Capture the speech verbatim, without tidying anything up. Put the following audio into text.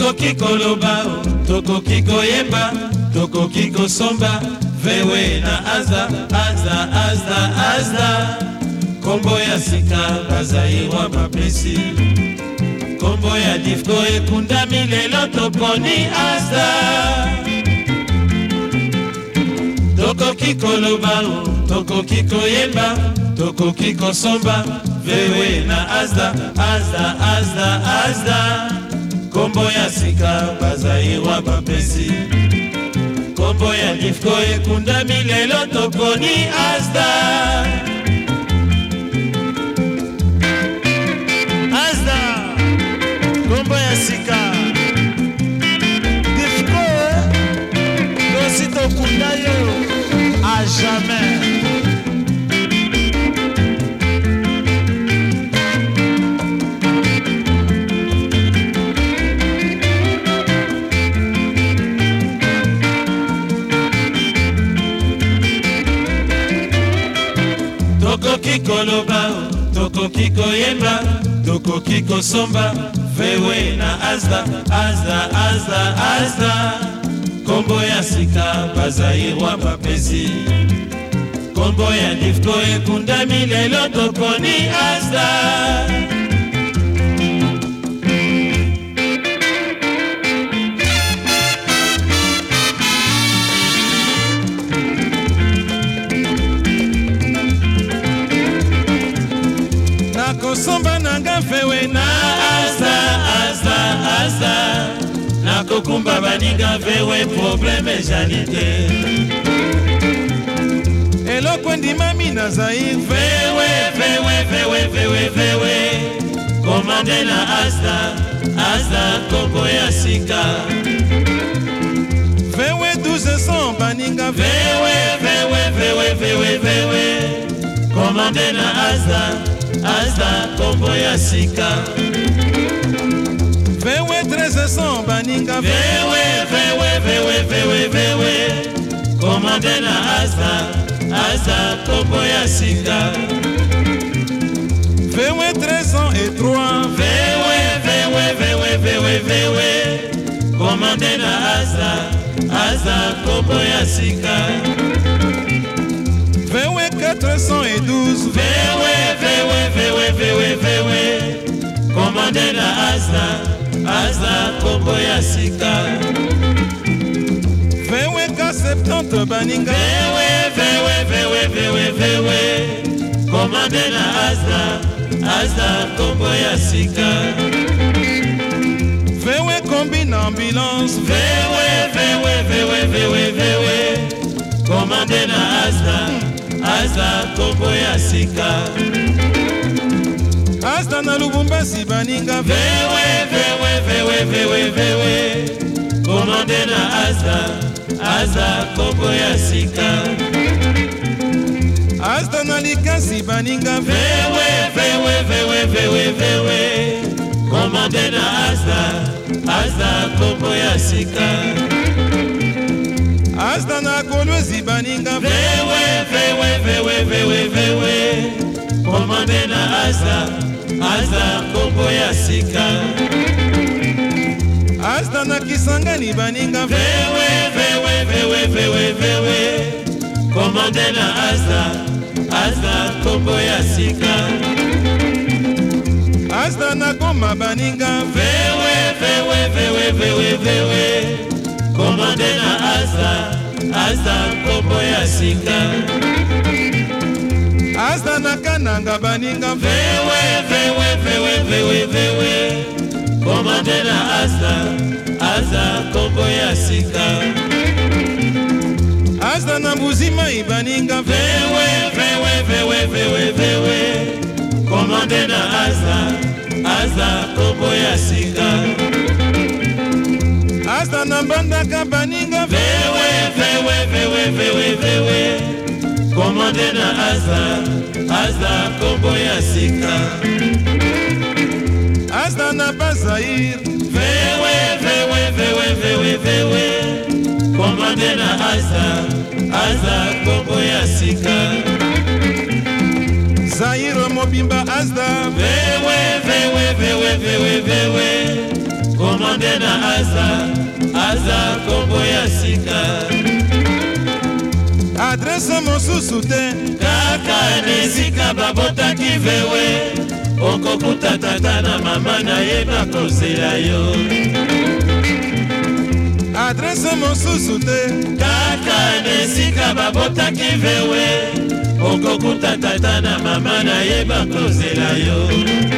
Tokoki koloba, tokoki koyemba, tokoki kosomba, vewe na azda, azda, azda, azda. Kombo ya sika bazairwa bapesi, kombo ya difko ekunda milelo toponi azda. Tokoki koloba, tokoki koyemba, tokoki kosomba, vewe na azda, azda, azda, azda. Kombo ya sika bazairwa bapesi, kombo ya difko ekunda milelo toponi azda. Azda, kombo ya sika difko dosi tokunda yo a jamais. Tokoki koloba, tokoki koyemba, tokoki kosomba, vewe na azda, azda, azda, azda. Kombo ya sika bazairwa bapesi, kombo ya difko ekunda milelo toponi azda. Nakosomba nanga vewe na azda, azda, azda. Nakokumba baninga vewe probleme janite. Eloko ndimami na zair vewe, vewe, vewe, vewe, vewe. Komande na azda, azda kombo ya sika. Vewe douze cents baninga vewe, vewe, vewe, vewe, vewe. Komande na azda, azda kombo ya sika. Vewe treize cents baninga vewe, vewe, vewe, vewe, vewe. Komande na azda, azda kombo ya sika. Vewe treize cents et trois, vewe, vewe, vewe, vewe, vewe. Komande na azda, azda kombo ya sika. Vewe quatre cents et douze, vewe, vewe, vewe, vewe, vewe. Komande na azda, azda kombo ya sika. Vewe ka septante baninga vewe, vewe, vewe, vewe, vewe. Komande na azda, azda kombo ya sika. Vewe kombi na ambulance vewe, vewe, vewe, vewe, vewe. Komande na azda, azda kombo ya sika. Azda na Lubumbashi baninga vewe, vewe, vewe, vewe, vewe. Komande na azda, azda kombo ya sika. Azda na Likasi baninga vewe, vewe, vewe, vewe, vewe. Komande na azda, azda kombo ya sika. Azda na Kolwezi baninga vewe, vewe, vewe, vewe, vewe. Komande na azda, azda kombo ya sika. Azda na Kisangani baninga vewe, vewe, vewe, vewe, vewe. Komande na azda, azda kombo ya sika. Azda na Goma baninga vewe, vewe, vewe, vewe, vewe. Komande na azda, azda kombo ya sika. Azda na Kananga baninga vewe, vewe, vewe, vewe, vewe. Komande na azda, azda kombo ya sika. Azda na Mbuzima ibaninga vewe, vewe, vewe, vewe, vewe. Komande na azda, azda kombo ya sika. Azda na Mbandaka baninga vewe, vewe, vewe, vewe, vewe. Komande na azda, azda kombo ya sika. Azda na Bazair vewe, vewe, vewe, vewe, vewe. Komande na azda, azda kombo ya sika. Zaire Mobimba azda vewe, vewe, vewe, vewe, vewe. komande na aza aza kombo ya sika adrese mosusu te kaka nesika babotaki vewe okokuta tata na mama na ye bakozela yo adrese mosusu te kaka nesika babotaki vewe okokuta tata na mama na ye bakozela yo